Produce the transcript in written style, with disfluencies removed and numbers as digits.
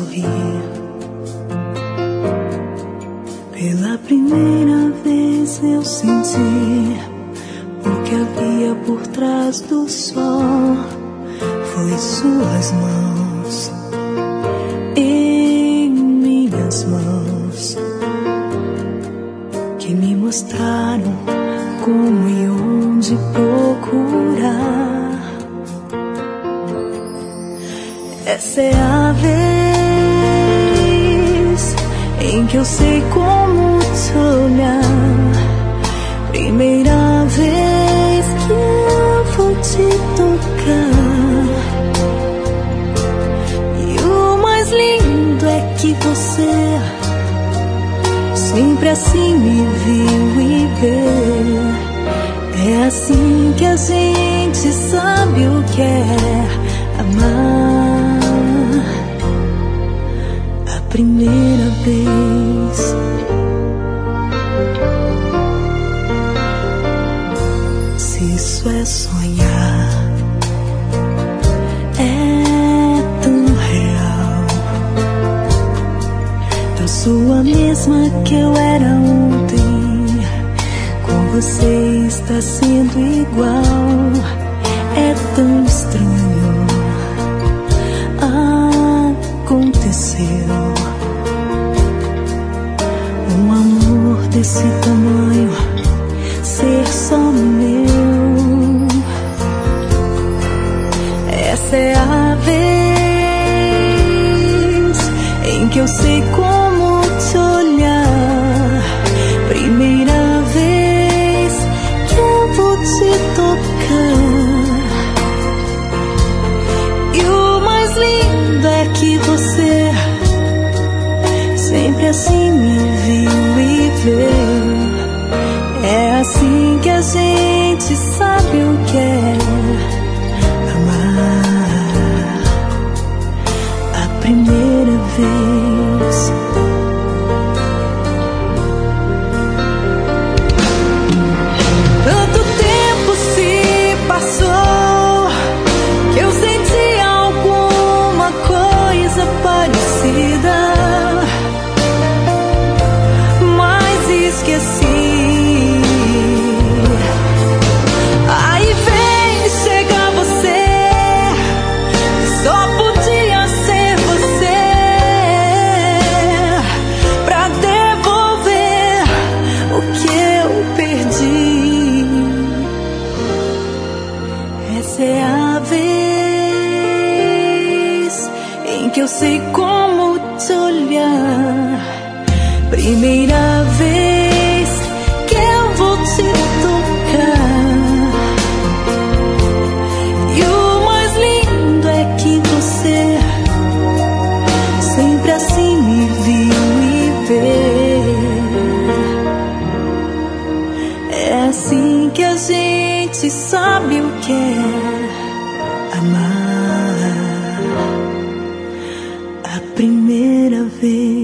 sorrir. Pela primeira vez eu senti o que havia por trás do sol. Foi suas mãos em minhas mãos que me mostraram como e onde procurar. Essa é a vez em que eu sei como te olhar. Primeira vez que eu vou te tocar. E o mais lindo é que você sempre assim me viu e vê. É assim que a gente sabe o que é amar. A primeira vez. Se isso é sonhar, é tão real. Eu sou a mesma que eu era ontem. Com você está sendo igual. É tão estranho. Aconteceu um amor desse tamanho ser só meu. Essa é a vez em que eu sei como te olhar. Primeira vez que eu vou te tocar. E o mais lindo é que você sempre assim me viu e vê. É assim que a gente sabe o que é amar. A primeira vez. Tanto tempo se passou que eu senti alguma coisa parecida, mas esqueci. Aí vem chegar você, só podia ser você, pra devolver o que eu perdi. Essa é a vez em que eu sei como te olhar. Primeira vez que eu vou te tocar. E o mais lindo é que você sempre assim me viu e vê. É assim que a gente sabe o que é amar. A primeira vez.